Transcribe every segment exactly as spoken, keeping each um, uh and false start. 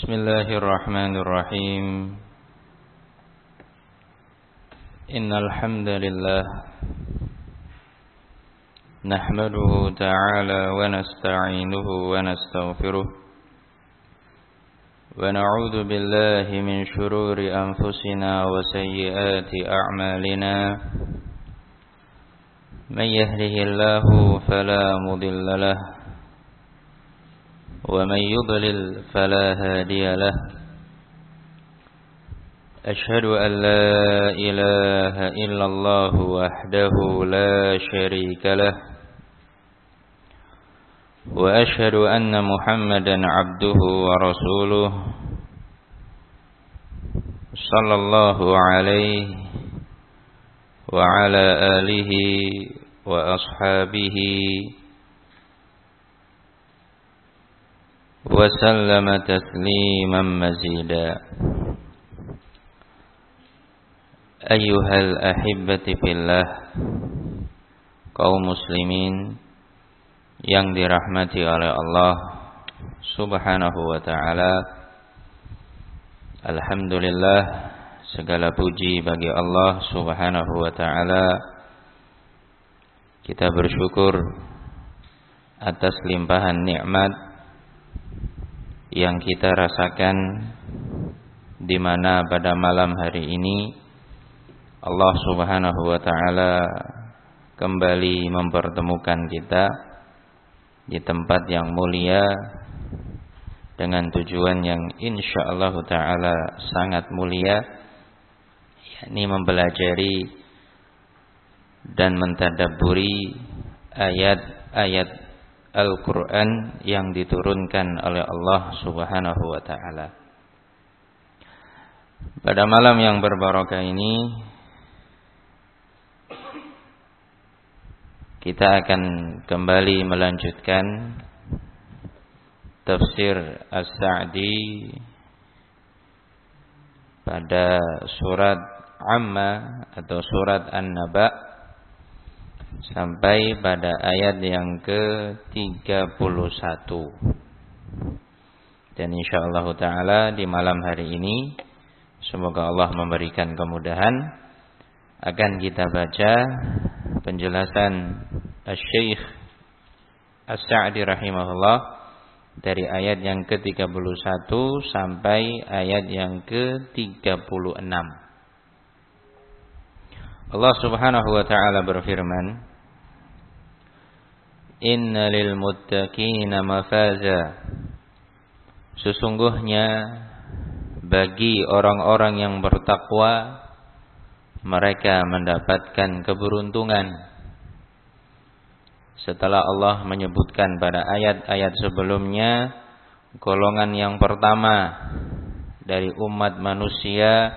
Bismillahirrahmanirrahim. Innal hamdalillah nahmaduhu ta'ala wa nasta'inuhu wa nastaghfiruh wa na'udzu billahi min shururi anfusina wa sayyiati a'malina. Man yahdihillahu fala mudilla lahu ومن يضلل فلا هادي له. أشهد أن لا إله إلا الله وحده لا شريك له وأشهد أن محمدا عبده ورسوله صلى الله عليه وعلى آله وأصحابه وسلم تسليما مزيدا. أيها الأحبة في الله, kaum muslimin yang dirahmati oleh Allah Subhanahu wa ta'ala. Alhamdulillah, segala puji bagi Allah Subhanahu wa ta'ala. Kita bersyukur atas limpahan nikmat yang kita rasakan, di mana pada malam hari ini Allah Subhanahu wa ta'ala kembali mempertemukan kita di tempat yang mulia dengan tujuan yang insyaallah ta'ala sangat mulia, yakni mempelajari dan mentadabburi ayat-ayat Al-Quran yang diturunkan oleh Allah Subhanahu wa ta'ala. Pada malam yang berbarakah ini kita akan kembali melanjutkan tafsir As-Sa'di pada surat Amma atau surat An-Naba sampai pada ayat yang ke tiga puluh satu. Dan insyaallah ta'ala di malam hari ini semoga Allah memberikan kemudahan, akan kita baca penjelasan Asy-Syaikh As-Sa'di rahimahullah dari ayat yang ke tiga puluh satu sampai ayat yang ke tiga puluh enam. Allah Subhanahu wa ta'ala berfirman, Inna lil muttaqina mafaza. Sesungguhnya bagi orang-orang yang bertakwa, mereka mendapatkan keberuntungan. Setelah Allah menyebutkan pada ayat-ayat sebelumnya, golongan yang pertama dari umat manusia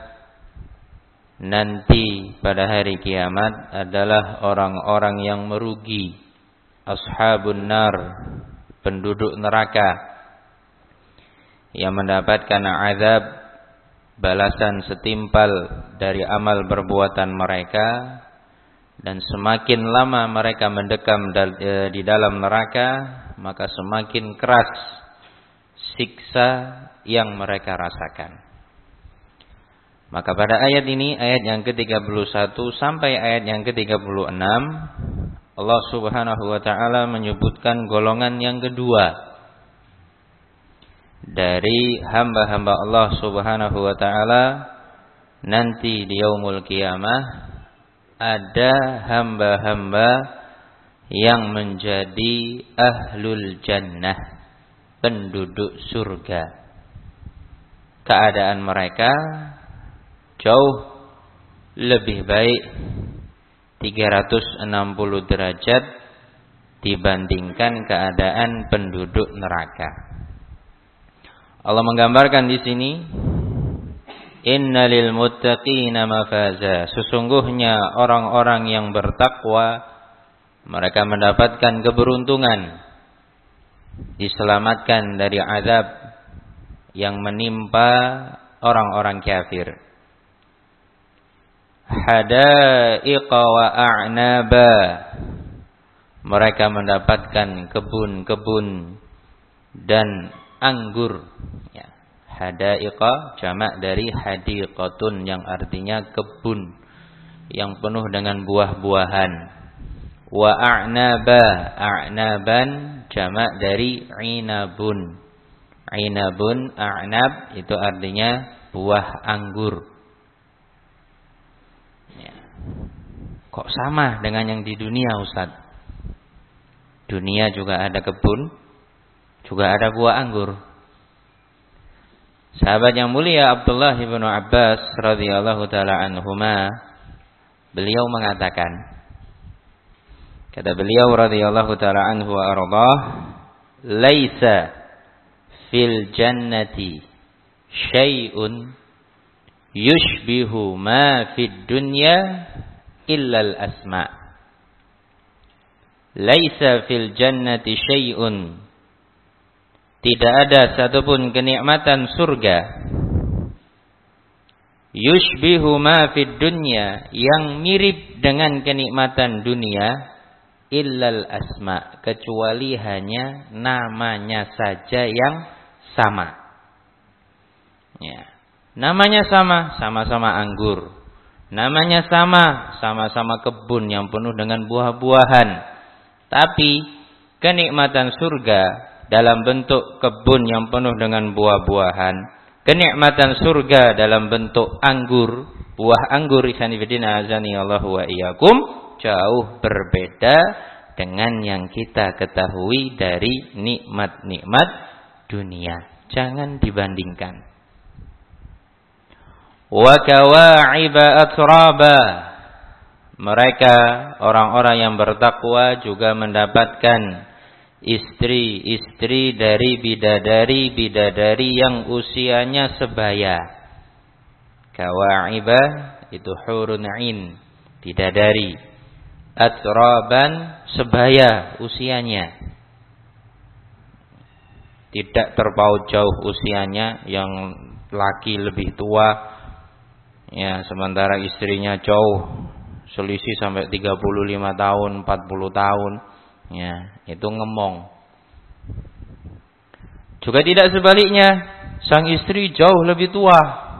nanti pada hari kiamat adalah orang-orang yang merugi, ashabun nar, penduduk neraka, yang mendapatkan azab, balasan setimpal dari amal perbuatan mereka, dan semakin lama mereka mendekam di dalam neraka, maka semakin keras siksa yang mereka rasakan. Maka pada ayat ini, ayat yang ke tiga puluh satu sampai ayat yang ke tiga puluh enam, Allah Subhanahu wa ta'ala menyebutkan golongan yang kedua dari hamba-hamba Allah Subhanahu wa ta'ala nanti di yaumul qiyamah. Ada hamba-hamba yang menjadi ahlul jannah, penduduk surga. Keadaan mereka jauh lebih baik tiga ratus enam puluh derajat dibandingkan keadaan penduduk neraka. Allah menggambarkan di sini, Innalil muttaqina mafaza. Sesungguhnya orang-orang yang bertakwa, mereka mendapatkan keberuntungan, diselamatkan dari azab yang menimpa orang-orang kafir. Hadaiqa wa a'naba. Mereka mendapatkan kebun-kebun dan anggur. Ya. Hadaiqa jamak dari hadiqatun yang artinya kebun yang penuh dengan buah-buahan. Wa a'naba, a'naban jamak dari inabun. Inabun, a'nab itu artinya buah anggur. Ya. Kok sama dengan yang di dunia, Ustaz? Dunia juga ada kebun, juga ada buah anggur. Sahabat yang mulia Abdullah bin Abbas radhiyallahu taala anhuma, beliau mengatakan, kata beliau radhiyallahu taala anhu wa ardhah, laisa fil jannati syai'un yushbihu ma fid dunya illa al asma'. Laisa fil jannati syai'un, tidak ada satupun kenikmatan surga, yushbihu ma fid dunya, yang mirip dengan kenikmatan dunia, illal asma, kecuali hanya namanya saja yang sama. Ya. Namanya sama, sama-sama anggur. Namanya sama, sama-sama kebun yang penuh dengan buah-buahan. Tapi kenikmatan surga dalam bentuk kebun yang penuh dengan buah-buahan, kenikmatan surga dalam bentuk anggur, buah anggur, ikhwan fillah azani Allah wa iyyakum, jauh berbeda dengan yang kita ketahui dari nikmat-nikmat dunia. Jangan dibandingkan. Wa kawa'iba atraba, mereka orang-orang yang bertakwa juga mendapatkan istri-istri dari bidadari-bidadari yang usianya sebaya. Kawa'iba itu hurun 'ain, bidadari. Atraban, sebaya usianya. Tidak terpaut jauh usianya, yang laki lebih tua, ya, sementara istrinya jauh, selisih sampai tiga puluh lima tahun, empat puluh tahun. Ya, itu ngemong. Juga tidak sebaliknya, sang istri jauh lebih tua.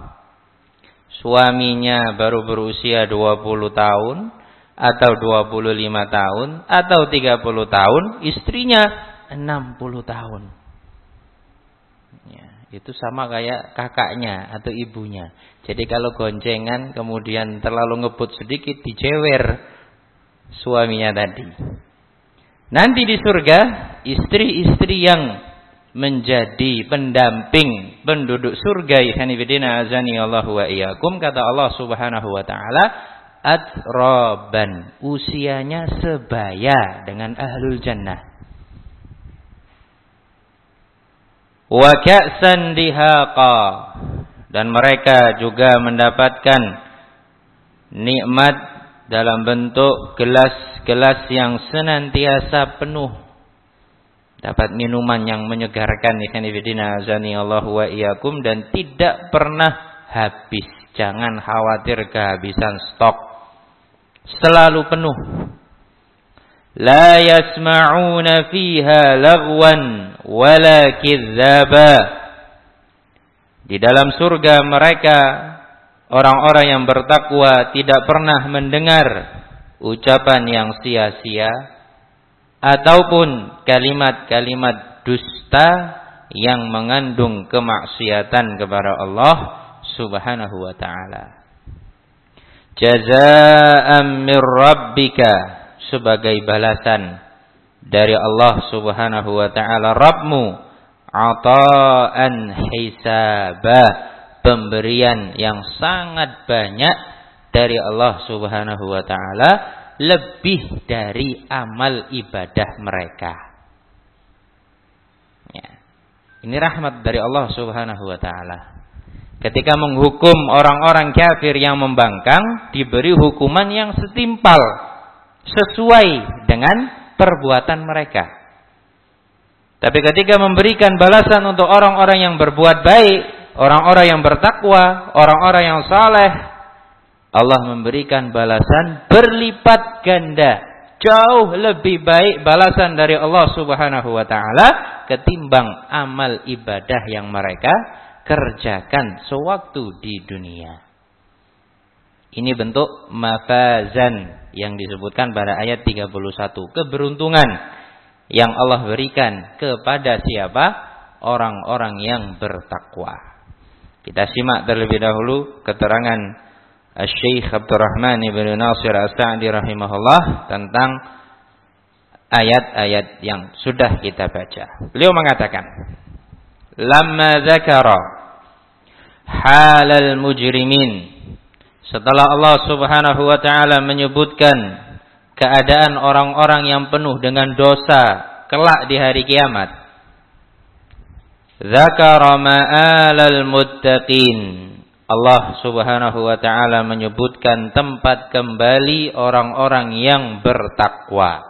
Suaminya baru berusia dua puluh tahun atau dua puluh lima tahun atau tiga puluh tahun, istrinya enam puluh tahun. Ya, itu sama kayak kakaknya atau ibunya. Jadi kalau goncengan kemudian terlalu ngebut sedikit, dijewer suaminya tadi. Nanti di surga, istri-istri yang menjadi pendamping penduduk surga, ikhwanifidina azani Allah wa iyyakum, kata Allah Subhanahu wa taala, atraban, usianya sebaya dengan ahlul jannah. Wa ka'san dihaqa, dan mereka juga mendapatkan nikmat dalam bentuk gelas-gelas yang senantiasa penuh, dapat minuman yang menyegarkan, ikhwanifidina azani Allah wa iyyakum, dan tidak pernah habis. Jangan khawatir kehabisan stok, selalu penuh. La yasma'una fiha lagwan wala kidzaba. Di dalam surga mereka, orang-orang yang bertakwa, tidak pernah mendengar ucapan yang sia-sia ataupun kalimat-kalimat dusta yang mengandung kemaksiatan kepada Allah Subhanahu wa ta'ala. Jazaa'an mir rabbika, sebagai balasan dari Allah Subhanahu wa ta'ala Rabbmu, ata'an hisaba, pemberian yang sangat banyak dari Allah Subhanahu wa ta'ala, lebih dari amal ibadah mereka. Ya. Ini rahmat dari Allah Subhanahu wa ta'ala. Ketika menghukum orang-orang kafir yang membangkang, diberi hukuman yang setimpal, sesuai dengan perbuatan mereka. Tapi ketika memberikan balasan untuk orang-orang yang berbuat baik, orang-orang yang bertakwa, orang-orang yang saleh, Allah memberikan balasan berlipat ganda, jauh lebih baik balasan dari Allah Subhanahu wa ta'ala ketimbang amal ibadah yang mereka kerjakan sewaktu di dunia. Ini bentuk mafazan yang disebutkan pada ayat tiga puluh satu. Keberuntungan yang Allah berikan kepada siapa? Orang-orang yang bertakwa. Kita simak terlebih dahulu keterangan Syekh Abdurrahman ibn Nasir As-Sa'di rahimahullah tentang ayat-ayat yang sudah kita baca. Beliau mengatakan, "Lamma dzakara halal mujrimin." Setelah Allah Subhanahu wa taala menyebutkan keadaan orang-orang yang penuh dengan dosa kelak di hari kiamat. Dzakara ma'alal muttaqin. Allah Subhanahu wa taala menyebutkan tempat kembali orang-orang yang bertakwa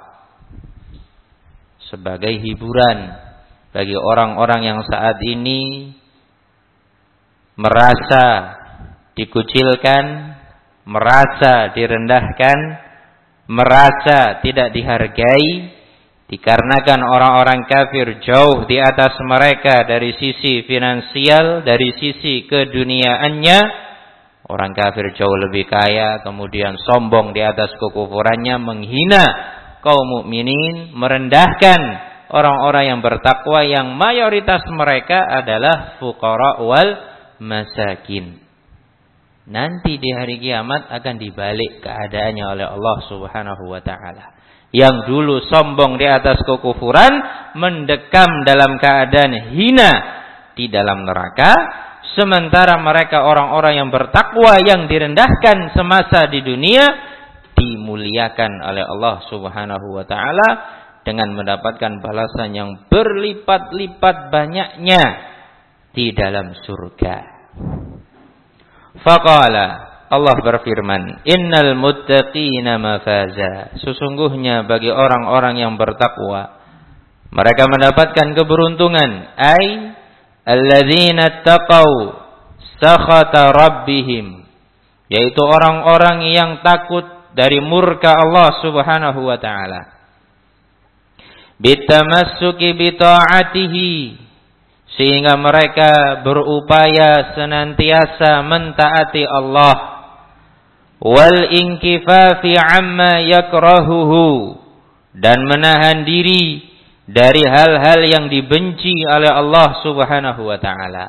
sebagai hiburan bagi orang-orang yang saat ini merasa dikucilkan, merasa direndahkan, merasa tidak dihargai, dikarenakan orang-orang kafir jauh di atas mereka dari sisi finansial, dari sisi keduniaannya. Orang kafir jauh lebih kaya, kemudian sombong di atas kekufurannya, menghina kaum mukminin, merendahkan orang-orang yang bertakwa yang mayoritas mereka adalah fuqara wal masakin. Nanti di hari kiamat akan dibalik keadaannya oleh Allah Subhanahu wa taala. Yang dulu sombong di atas kekufuran, mendekam dalam keadaan hina di dalam neraka, sementara mereka orang-orang yang bertakwa yang direndahkan semasa di dunia dimuliakan oleh Allah Subhanahu wa taala dengan mendapatkan balasan yang berlipat-lipat banyaknya di dalam surga. Faqala, Allah berfirman, "Innal muttaqina mafaza." Sesungguhnya bagi orang-orang yang bertakwa, mereka mendapatkan keberuntungan. Ai alladzina taqau sakhata rabbihim, yaitu orang-orang yang takut dari murka Allah Subhanahu wa taala. Bitamassuki bi ta'atihi, sehingga mereka berupaya senantiasa mentaati Allah. Wal inkifafi amma yakrahuhu, dan menahan diri dari hal-hal yang dibenci oleh Allah Subhanahu wa taala.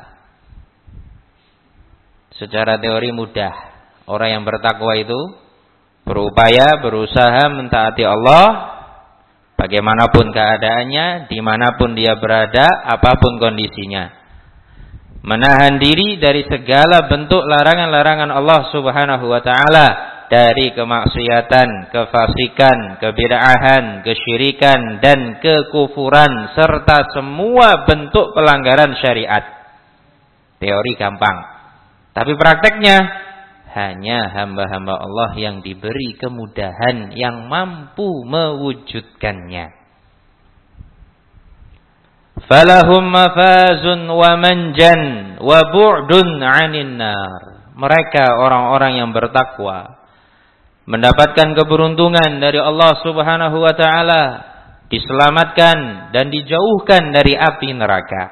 Secara teori mudah. Orang yang bertakwa itu berupaya, berusaha mentaati Allah bagaimanapun keadaannya, dimanapun dia berada, apapun kondisinya. Menahan diri dari segala bentuk larangan-larangan Allah Subhanahu wa taala, dari kemaksiatan, kefasikan, kebid'ahan, kesyirikan dan kekufuran serta semua bentuk pelanggaran syariat. Teori gampang, tapi prakteknya hanya hamba-hamba Allah yang diberi kemudahan yang mampu mewujudkannya. Falahum mafazun wa manjan wa bu'dun 'anil nar. Mereka orang-orang yang bertakwa mendapatkan keberuntungan dari Allah Subhanahu wa taala, diselamatkan dan dijauhkan dari api neraka.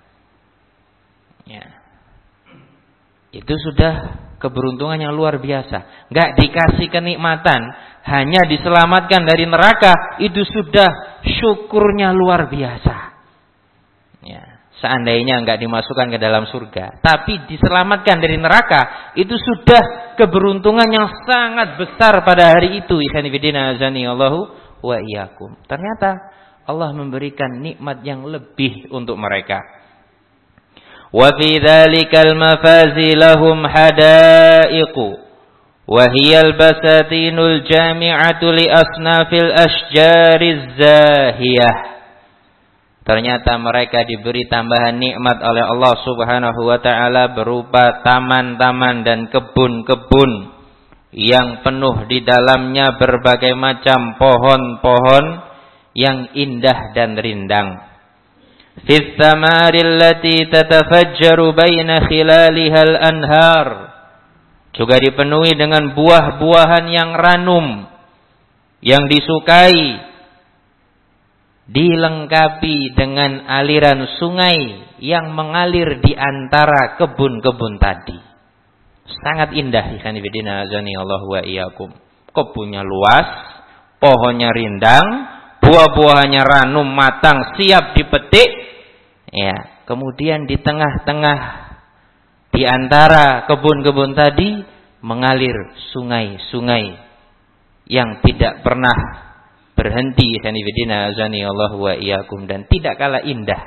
Ya. Itu sudah keberuntungan yang luar biasa. Enggak dikasih kenikmatan, hanya diselamatkan dari neraka, itu sudah syukurnya luar biasa. Ya, seandainya enggak dimasukkan ke dalam surga, tapi diselamatkan dari neraka, itu sudah keberuntungan yang sangat besar pada hari itu. Ikhwan fillah azani Allahu wa iyyakum. Ternyata Allah memberikan nikmat yang lebih untuk mereka. Wa fi dzalikal mafazi lahum hadaiqu wa hiyal basatinul jami'atu li asnafil asjariz zahiyah. Ternyata mereka diberi tambahan nikmat oleh Allah Subhanahu wa taala berupa taman-taman dan kebun-kebun yang penuh di dalamnya berbagai macam pohon-pohon yang indah dan rindang. Fis samaril lati tatafajjaru baina khilalihal anhar, juga dipenuhi dengan buah-buahan yang ranum yang disukai dilengkapi dengan aliran sungai yang mengalir di antara kebun-kebun tadi. Sangat indah, ikhwan fillah azani Allah wa iyyakum. Kebunnya luas, pohonnya rindang, buah-buahnya ranum matang siap dipetik. Ya, kemudian di tengah-tengah di antara kebun-kebun tadi mengalir sungai-sungai yang tidak pernah berhenti, ikhwan fillah azani Allah wa iyyakum, dan tidak kalah indah.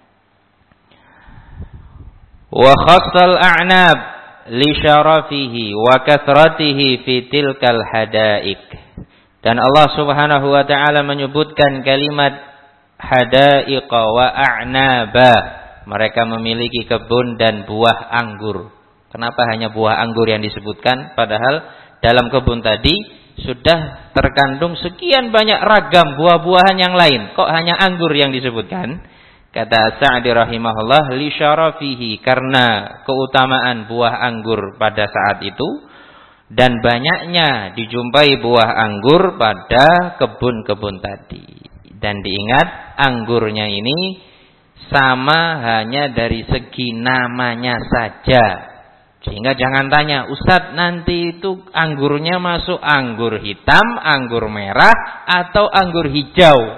Wa khassal a'nab li syarafihi wa kathratihi fi tilkal hadaik. Dan Allah Subhanahu wa taala menyebutkan kalimat hadaiqa wa a'naba. Mereka memiliki kebun dan buah anggur. Kenapa hanya buah anggur yang disebutkan, padahal dalam kebun tadi sudah terkandung sekian banyak ragam buah-buahan yang lain. Kok hanya anggur yang disebutkan? Kata Sa'di rahimahullah, li syarafihi, karena keutamaan buah anggur pada saat itu dan banyaknya dijumpai buah anggur pada kebun-kebun tadi. Dan diingat, anggurnya ini sama hanya dari segi namanya saja. Sehingga jangan tanya, Ustadz nanti itu anggurnya masuk anggur hitam, anggur merah, atau anggur hijau.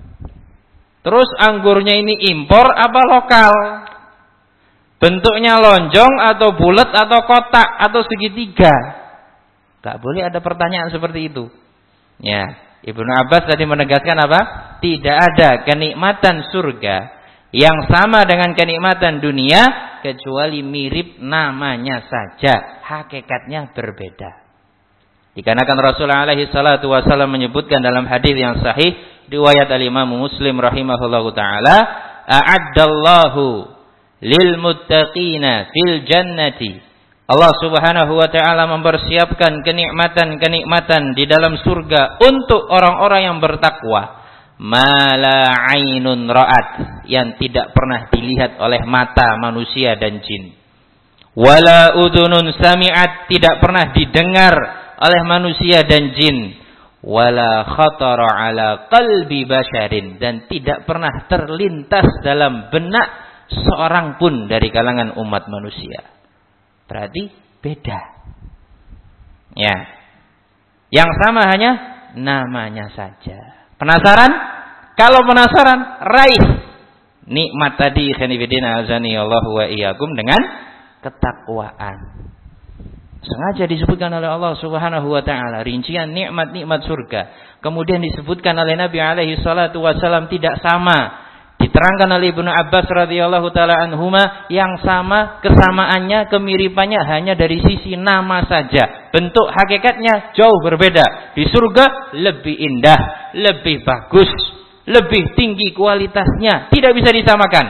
Terus anggurnya ini impor apa lokal? Bentuknya lonjong atau bulat atau kotak atau segitiga? Gak boleh ada pertanyaan seperti itu. Ya, Ibnu Abbas tadi menegaskan apa? Tidak ada kenikmatan surga yang sama dengan kenikmatan dunia kecuali mirip namanya saja, hakikatnya berbeda. Dikarenakan Rasulullah alaihi salatu wasallam menyebutkan dalam hadis yang sahih riwayat al-Imam Muslim rahimahullahu taala, a'addallahu lil muttaqina fil jannati. Allah Subhanahu wa taala mempersiapkan kenikmatan-kenikmatan di dalam surga untuk orang-orang yang bertakwa. Ma la 'ainun ra'at, yang tidak pernah dilihat oleh mata manusia dan jin. Wala udhunun sami'at, tidak pernah didengar oleh manusia dan jin. Wala khatara ala qalbi basyarin, dan tidak pernah terlintas dalam benak seorang pun dari kalangan umat manusia. Berarti beda. Ya. Yang sama hanya namanya saja. Penasaran? Kalau penasaran, raih nikmat tadi, khanifidina azani Allah wa iyyakum, dengan ketakwaan. Sengaja disebutkan oleh Allah Subhanahu wa taala rincian nikmat-nikmat surga. Kemudian disebutkan oleh Nabi alaihi salatu wasallam tidak sama. Diterangkan oleh Ibnu Abbas radhiyallahu taala anhuma, yang sama kesamaannya, kemiripannya hanya dari sisi nama saja. Bentuk hakikatnya jauh berbeda. Di surga lebih indah, lebih bagus, lebih tinggi kualitasnya, tidak bisa disamakan.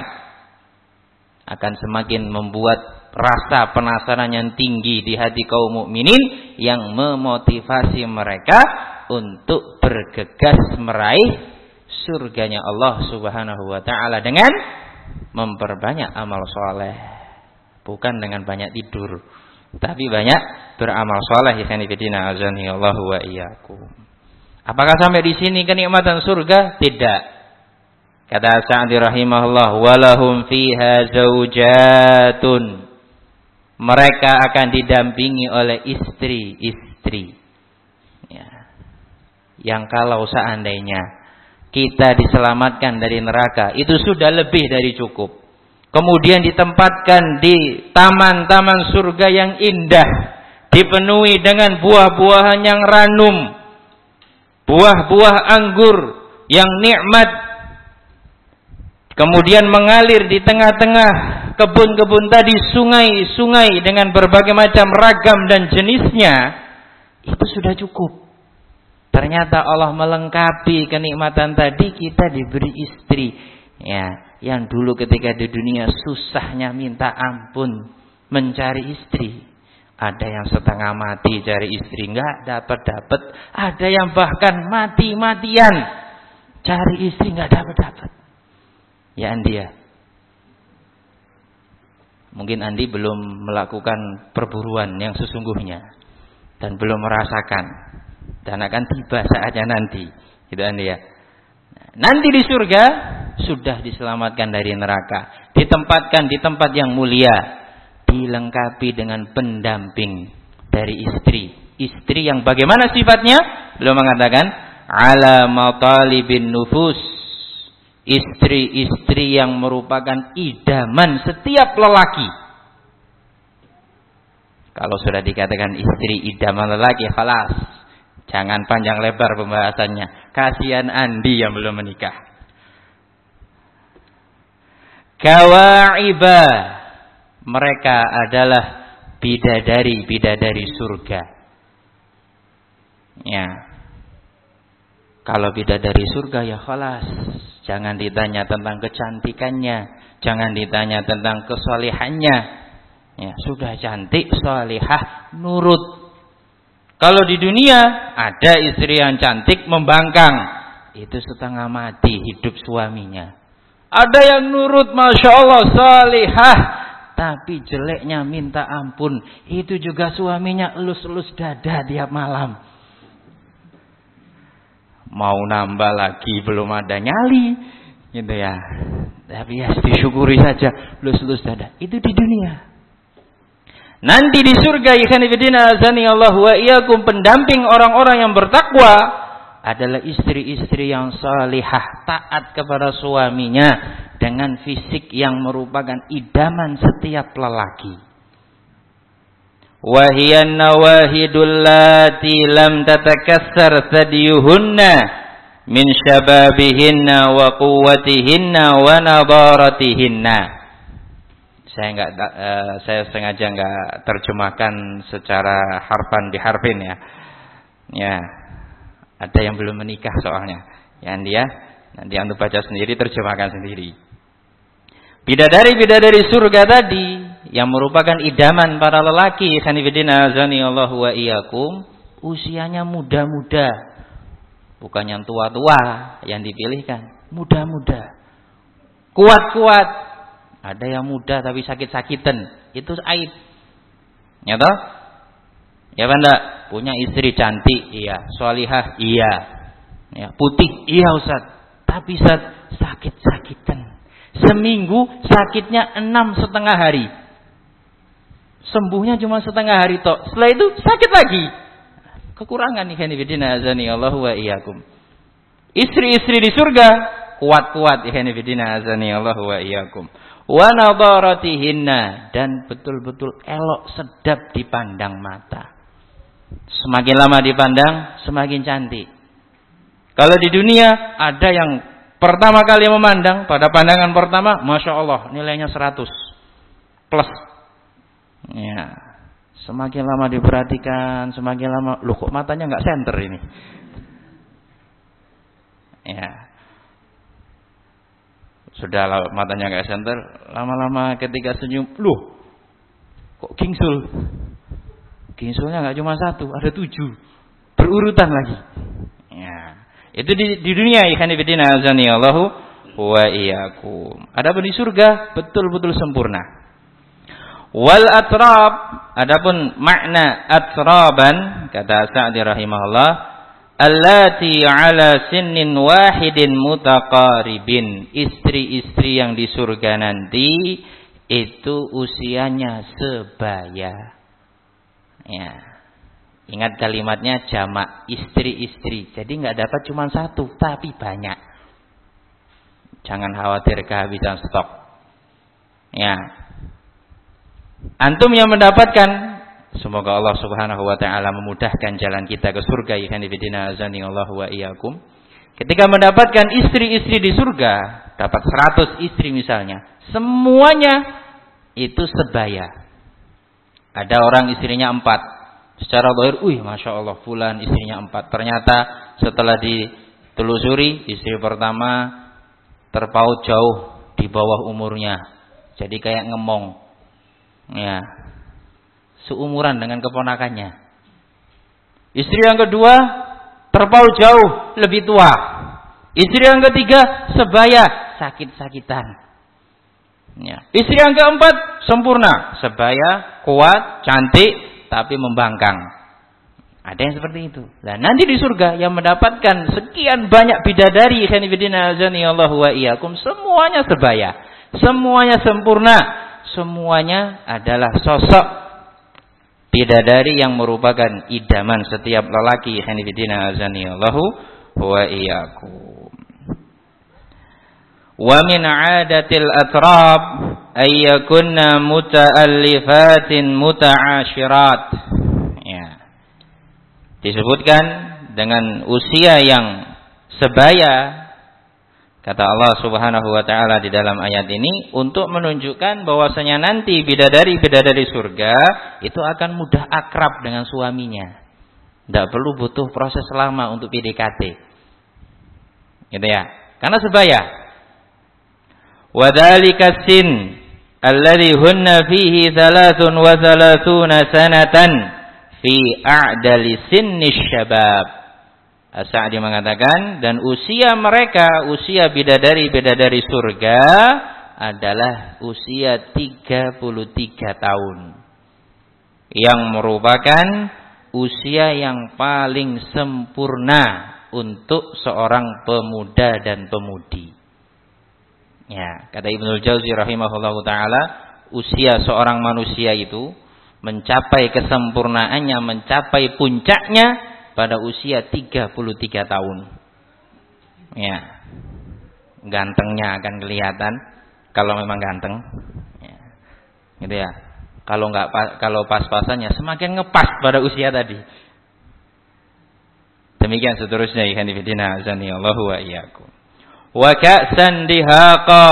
Akan semakin membuat rasa penasaran yang tinggi di hati kaum mukminin yang memotivasi mereka untuk bergegas meraih surganya Allah Subhanahu wa taala dengan memperbanyak amal soleh, bukan dengan banyak tidur, tapi banyak beramal soleh. Ya kanifidina azani Allah wa iyyakum. Apakah sampai di sini kenikmatan surga? Tidak. Kata Sa'di rahimahullah, walahum fiha zaujatun, mereka akan didampingi oleh istri-istri. Ya. Yang kalau seandainya kita diselamatkan dari neraka, itu sudah lebih dari cukup. Kemudian ditempatkan di taman-taman surga yang indah, dipenuhi dengan buah-buahan yang ranum, buah-buah anggur yang nikmat, kemudian mengalir di tengah-tengah kebun-kebun tadi, sungai-sungai dengan berbagai macam ragam dan jenisnya, itu sudah cukup. Ternyata Allah melengkapi kenikmatan tadi, kita diberi istri. Ya, yang dulu ketika di dunia susahnya minta ampun mencari istri. Ada yang setengah mati cari istri, enggak dapat-dapat. Ada yang bahkan mati-matian cari istri, enggak dapat-dapat. Ya Andi ya. Mungkin Andi belum melakukan perburuan yang sesungguhnya dan belum merasakan, dan akan tiba saatnya nanti, gitu Andi ya. Nah, Nanti di surga sudah diselamatkan dari neraka, ditempatkan di tempat yang mulia, dilengkapi dengan pendamping dari istri. Istri yang bagaimana sifatnya? Beliau mengatakan ala matalibin nufus. Istri-istri yang merupakan idaman setiap lelaki. Kalau sudah dikatakan istri idaman lelaki, khalas. Jangan panjang lebar pembahasannya. Kasihan Andi yang belum menikah. Kawaiba. Mereka adalah bidadari-bidadari surga. Ya. Kalau bidadari surga ya khalas. Jangan ditanya tentang kecantikannya, jangan ditanya tentang kesalehannya. Ya, sudah cantik, salihah, nurut. Kalau di dunia ada istri yang cantik membangkang, itu setengah mati hidup suaminya. Ada yang nurut, masya Allah, salihah, tapi jeleknya minta ampun. Itu juga suaminya elus-elus dada tiap malam. Mau nambah lagi belum ada nyali, gitu ya. Tapi ya disyukuri saja, elus-elus dada. Itu di dunia. Nanti di surga, ikhwan fillah azani Allah wa iyyakum, pendamping orang-orang yang bertakwa adalah istri-istri yang salihah, taat kepada suaminya dengan fisik yang merupakan idaman setiap lelaki. Wa hiya nawahidul lati lam tatakassar sadiyuhunna min syababihinna wa quwwatihinna wa nadaratihinna. Saya enggak uh, saya sengaja enggak terjemahkan secara harfan biharfin ya. Ya. Ada yang belum menikah soalnya. Yang dia nanti Anda baca sendiri, terjemahkan sendiri. Bidadari-bidadari surga tadi yang merupakan idaman para lelaki, khanifidina azani Allah wa iyyakum, usianya muda-muda. Bukan yang tua-tua yang dipilihkan, muda-muda. Kuat-kuat. Ada yang muda tapi sakit-sakitan, itu aib. Ya toh? Ya Banda, punya istri cantik, iya, sholihah, iya. Ya, putih, iya Ustaz. Tapi Ustaz sakit-sakitan. Seminggu sakitnya enam setengah hari. Sembuhnya cuma setengah hari tok. Setelah itu sakit lagi. Kekurangan nih khanifidina azani Allah wa iyyakum. Istri-istri di surga kuat-kuat khanifidina azani Allah wa iyyakum. Wa nadaratihinna, dan betul-betul elok, sedap dipandang mata. Semakin lama dipandang semakin cantik. Kalau di dunia ada yang pertama kali memandang, pada pandangan pertama, masya Allah, nilainya seratus plus. Ya, semakin lama diperhatikan, semakin lama, loh kok matanya nggak senter ini? Ya, sudah matanya nggak senter, lama-lama ketika senyum, loh, kok gingsul? Gingsulnya nggak cuma satu, ada tujuh, berurutan lagi. Ya. Itu di, di dunia ikhwan fillah azani Allahu wa iyyakum. Adapun di surga betul-betul sempurna. Wal atrab, adapun makna atraban kata Sa'di rahimahullah, allati ala sinnin wahidin mutaqaribin. Istri-istri yang di surga nanti itu usianya sebaya. Ya. Ingat kalimatnya jamak, istri-istri. Jadi nggak dapat cuma satu, tapi banyak. Jangan khawatir kehabisan stok. Ya. Antum yang mendapatkan, semoga Allah Subhanahu wa taala memudahkan jalan kita ke surga. Ikhwan fillah azani Allah wa iyyakum. Ketika mendapatkan istri-istri di surga, dapat seratus istri misalnya, semuanya itu sebaya. Ada orang istrinya empat. Secara zahir, wih, masya Allah, fulan istrinya empat. Ternyata setelah ditelusuri, istri pertama terpaut jauh di bawah umurnya, jadi kayak ngemong, ya, seumuran dengan keponakannya. Istri yang kedua terpaut jauh, lebih tua. Istri yang ketiga sebaya, sakit-sakitan. Ya. Istri yang keempat sempurna, sebaya, kuat, cantik, tapi membangkang. Ada yang seperti itu. Nah, nanti di surga yang mendapatkan sekian banyak bidadari, khanifidina azani Allah wa iyyakum, semuanya sebaya, semuanya sempurna, semuanya adalah sosok bidadari yang merupakan idaman setiap lelaki, khanifidina azani Allah wa iyyakum. Wa min 'adatil atrab ay yakunna muta'allifatin muta'ashirat. Disebutkan dengan usia yang sebaya, kata Allah Subhanahu wa taala di dalam ayat ini, untuk menunjukkan bahwasanya nanti bidadari-bidadari surga itu akan mudah akrab dengan suaminya. Tidak perlu butuh proses lama untuk P D K T. Gitu ya. Karena sebaya. Wa dzalika sin alladhi hunna fihi thalathun wa thalathuna sanatan fi a'dali sinnis syabab. As-Sa'di mengatakan, dan usia mereka, usia bidadari-bidadari surga adalah usia tiga puluh tiga tahun. Yang merupakan usia yang paling sempurna untuk seorang pemuda dan pemudi. Ya, kata Ibnul Jauzi rahimahullahu taala, usia seorang manusia itu mencapai kesempurnaannya, mencapai puncaknya pada usia tiga puluh tiga tahun. Ya. Gantengnya akan kelihatan kalau memang ganteng. Ya. Gitu ya. Kalau enggak kalau pas-pasannya semakin ngepas pada usia tadi. Demikian seterusnya, ikhwan fillah azani Allahu wa iyyakum. Wa ka'san dihaqa.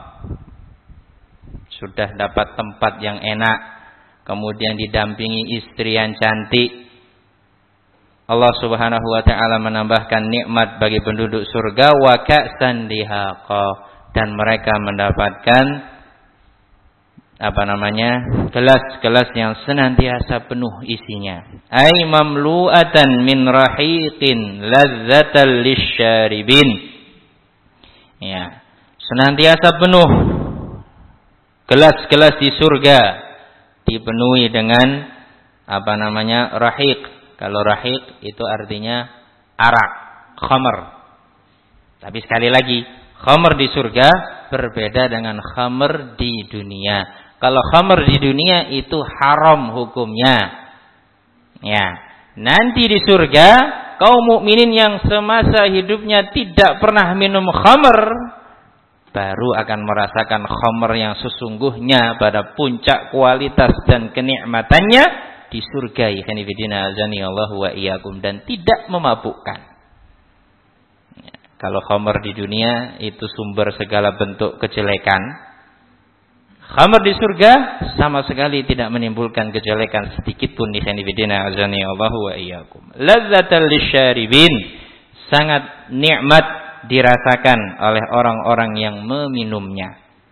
Sudah dapat tempat yang enak, kemudian didampingi istri yang cantik. Allah Subhanahu wa taala menambahkan nikmat bagi penduduk surga, wa ka'san dihaqa, dan mereka mendapatkan apa namanya? gelas-gelas yang senantiasa penuh isinya. Ai mamlu'atan min rahiqin ladzatan lisyaribin. Ya, senantiasa penuh gelas-gelas di surga, dipenuhi dengan apa namanya? rahiq. Kalau rahiq itu artinya arak, khamr. Tapi sekali lagi, khamr di surga berbeda dengan khamr di dunia. Kalau khamr di dunia itu haram hukumnya. Ya, nanti di surga kaum mukminin yang semasa hidupnya tidak pernah minum khamr baru akan merasakan khamr yang sesungguhnya pada puncak kualitas dan kenikmatannya di surga, ikhwan fillah azani Allah wa iyyakum, dan tidak memabukkan. Ya, kalau khamr di dunia itu sumber segala bentuk kejelekan, khamr di surga sama sekali tidak menimbulkan kejelekan sedikit pun, ikhwan fillah azani Allah wa iyyakum. Lazzatal lisyaribin, sangat nikmat dirasakan oleh orang-orang yang meminumnya.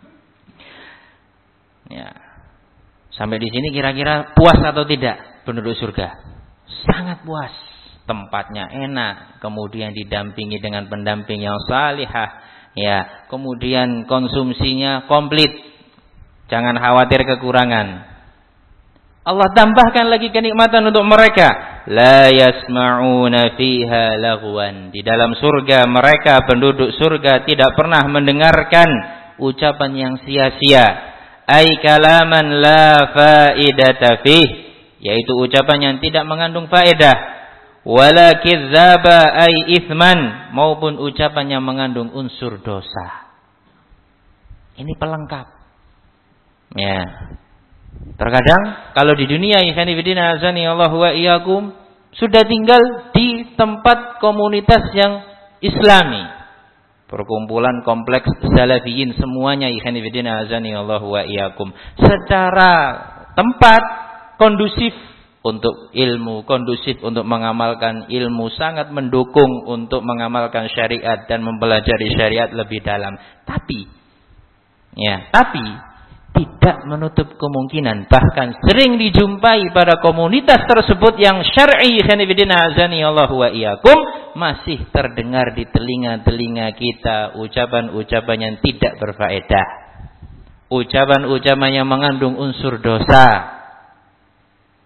Ya. Sampai di sini kira-kira puas atau tidak penduduk surga? Sangat puas. Tempatnya enak, kemudian didampingi dengan pendamping yang salihah, ya, kemudian konsumsinya komplit. Jangan khawatir kekurangan. Allah tambahkan lagi kenikmatan untuk mereka. La yasma'una fiha laghwan. Di dalam surga mereka penduduk surga tidak pernah mendengarkan ucapan yang sia-sia. Ai kalaman la faidata fih, yaitu ucapan yang tidak mengandung faedah. Wala kidzaba ai itsman, maupun ucapan yang mengandung unsur dosa. Ini pelengkap. Ya. Terkadang kalau di dunia, ikhwan fillah azani Allah wa iyyakum, sudah tinggal di tempat komunitas yang islami, perkumpulan kompleks salafiyin semuanya, ikhwan fillah azani Allah wa iyyakum, secara tempat kondusif untuk ilmu, kondusif untuk mengamalkan ilmu, sangat mendukung untuk mengamalkan syariat dan mempelajari syariat lebih dalam. Tapi ya, tapi tidak menutup kemungkinan, bahkan sering dijumpai pada komunitas tersebut yang syar'i, khanifidina azani Allah wa iyyakum, masih terdengar di telinga-telinga kita ucapan-ucapan yang tidak berfaedah, ucapan-ucapan yang mengandung unsur dosa.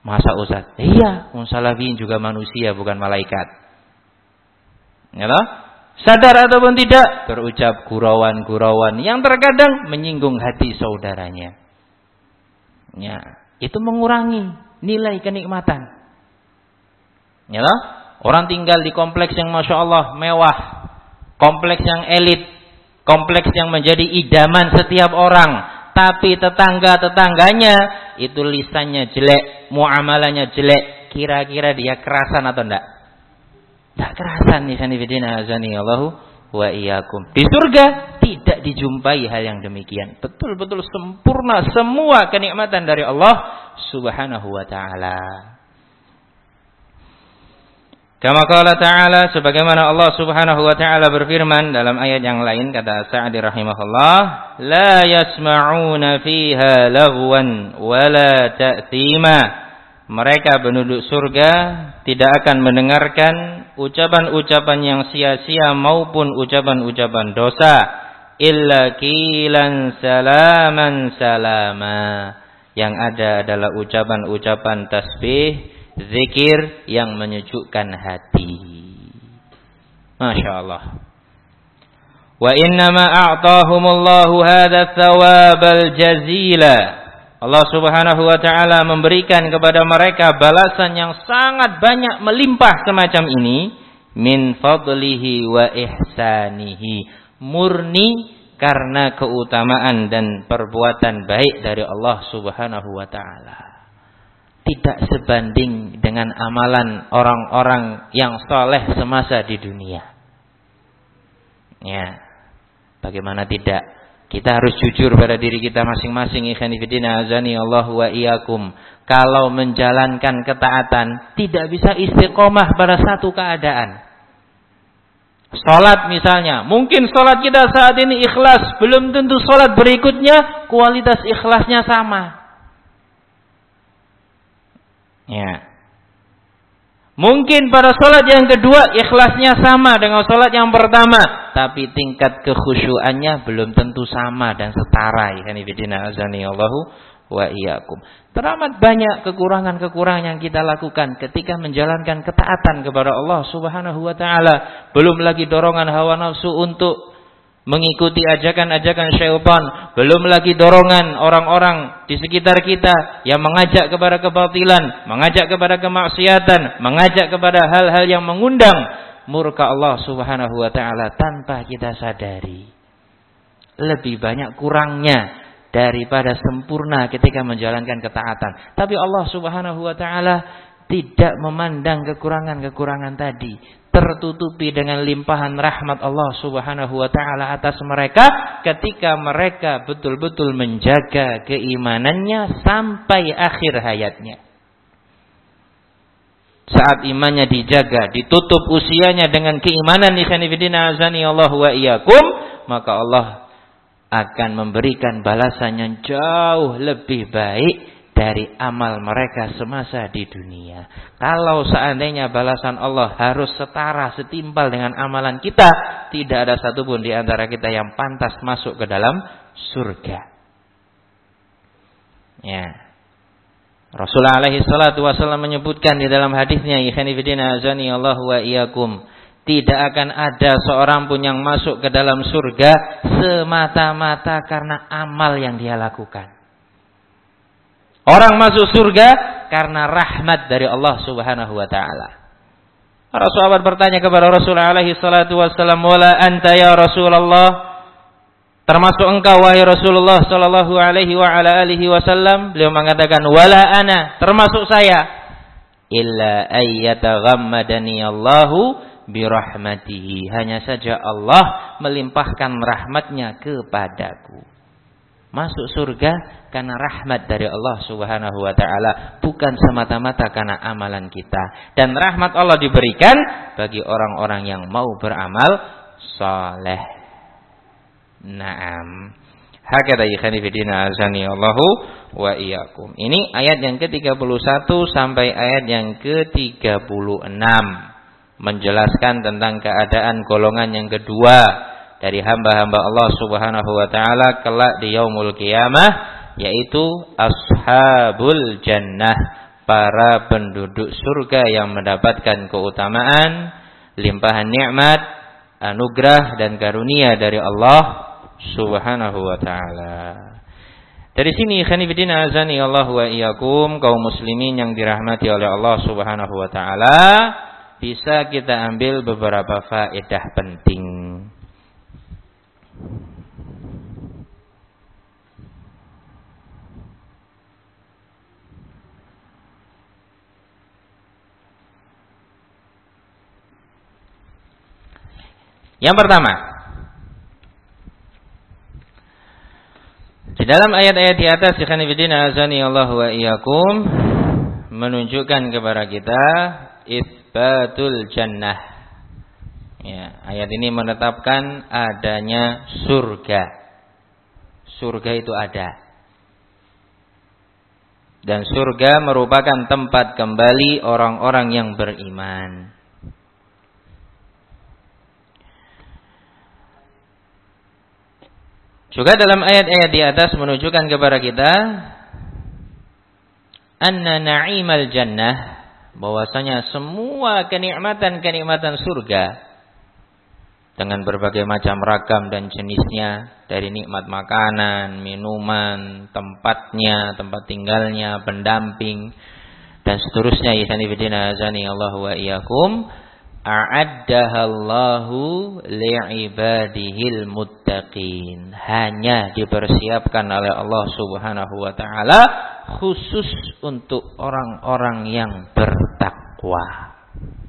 Masa Ustaz? Iya, salafiyin juga manusia bukan malaikat. Ya toh? Sadar ataupun tidak, berucap gurauan-gurauan yang terkadang menyinggung hati saudaranya. Ya, itu mengurangi nilai kenikmatan. Ya toh? Orang tinggal di kompleks yang Masya Allah mewah, kompleks yang elit, kompleks yang menjadi idaman setiap orang, tapi tetangga-tetangganya itu lisannya jelek, muamalahnya jelek. Kira-kira dia kerasan atau enggak? Tak kerasan nih sanifidina azani Allahu wa iyyakum. Di surga tidak dijumpai hal yang demikian. Betul-betul sempurna semua kenikmatan dari Allah Subhanahu wa taala. Kama qala ta'ala, sebagaimana Allah Subhanahu wa taala berfirman dalam ayat yang lain, kata Sa'di rahimahullah, la yasma'una fiha laghwan wala ta'thima. Mereka penduduk surga tidak akan mendengarkan ucapan-ucapan yang sia-sia maupun ucapan-ucapan dosa, illa qilan salaman salama. Yang ada adalah ucapan-ucapan tasbih, zikir yang menyejukkan hati. Masya Allah. Wa innama a'tahumullahu hadha thawabal jazila. Allah Subhanahu wa taala memberikan kepada mereka balasan yang sangat banyak melimpah semacam ini, min fadlihi wa ihsanihi, murni karena keutamaan dan perbuatan baik dari Allah Subhanahu wa taala. Tidak sebanding dengan amalan orang-orang yang saleh semasa di dunia. Ya, bagaimana tidak? Kita harus jujur pada diri kita masing-masing. Ikhwani fillah azani Allah wa iyyakum. Kalau menjalankan ketaatan tidak bisa istiqomah pada satu keadaan. Salat misalnya, mungkin salat kita saat ini ikhlas, belum tentu salat berikutnya kualitas ikhlasnya sama. Ya. Mungkin pada salat yang kedua ikhlasnya sama dengan salat yang pertama, tapi tingkat kekhusyuannya belum tentu sama dan setara. Ikhwan fillah azani Allahu wa iyyakum. Teramat banyak kekurangan-kekurangan yang kita lakukan ketika menjalankan ketaatan kepada Allah Subhanahu wa taala. Belum lagi dorongan hawa nafsu untuk mengikuti ajakan-ajakan syaitan, belum lagi dorongan orang-orang di sekitar kita yang mengajak kepada kebatilan, mengajak kepada kemaksiatan, mengajak kepada hal-hal yang mengundang murka Allah Subhanahu wa taala tanpa kita sadari. Lebih banyak kurangnya daripada sempurna ketika menjalankan ketaatan. Tapi Allah Subhanahu wa taala tidak memandang kekurangan-kekurangan tadi, tertutupi dengan limpahan rahmat Allah Subhanahu wa taala atas mereka ketika mereka betul-betul menjaga keimanannya sampai akhir hayatnya. Saat imannya dijaga, ditutup usianya dengan keimanan, ikhwani fillah azani Allah wa iyyakum, maka Allah akan memberikan balasan yang jauh lebih baik dari amal mereka semasa di dunia. Kalau seandainya balasan Allah harus setara, setimpal dengan amalan kita, tidak ada satupun di antara kita yang pantas masuk ke dalam surga. Ya. Rasulullah alaihi salatu wasallam menyebutkan di dalam hadisnya, ikhwani fillah azani Allah wa iyyakum, tidak akan ada seorang pun yang masuk ke dalam surga semata-mata karena amal yang dia lakukan. Orang masuk surga karena rahmat dari Allah Subhanahu wa taala. Para sahabat bertanya kepada Rasulullah alaihi salatu wasallam, "Wala anta ya Rasulullah?" Termasuk engkau wahai Rasulullah sallallahu alaihi wa ala alihi wasallam? Beliau mengatakan, "Wala ana," termasuk saya. "Illa ayyataghammadani Allahu birahmatihi." Hanya saja Allah melimpahkan rahmatnya kepadaku. Masuk surga karena rahmat dari Allah Subhanahu wa taala, bukan semata-mata karena amalan kita. Dan rahmat Allah diberikan bagi orang-orang yang mau beramal saleh. Naam. Hakada ikhwani fillah azani Allahu wa iyyakum. Ini ayat yang ke tiga puluh satu sampai ayat yang ke tiga puluh enam menjelaskan tentang keadaan golongan yang kedua dari hamba-hamba Allah Subhanahu wa taala kelak di yaumul qiyamah, yaitu ashabul jannah, para penduduk surga yang mendapatkan keutamaan, limpahan nikmat, anugerah dan karunia dari Allah Subhanahu wa taala. Dari sini ikhwani fillah azani Allah wa iyyakum, kaum muslimin yang dirahmati oleh Allah Subhanahu wa taala, bisa kita ambil beberapa faedah penting. Yang pertama, di dalam ayat-ayat di atas ikhwan fillah azani Allah wa iyyakum menunjukkan kepada kita itsbatul jannah. Ya, ayat ini menetapkan adanya surga. Surga itu ada. Dan surga merupakan tempat kembali orang-orang yang beriman. Juga dalam ayat-ayat di atas menunjukkan kepada kita anna na'imal jannah, bahwasanya semua kenikmatan-kenikmatan surga dengan berbagai macam ragam dan jenisnya, dari nikmat makanan, minuman, tempatnya, tempat tinggalnya, pendamping dan seterusnya, ihsani fillah azani Allah wa iyyakum, a'addahallahu li'ibadihil muttaqin, hanya dipersiapkan oleh Allah Subhanahu wa taala khusus untuk orang-orang yang bertakwa.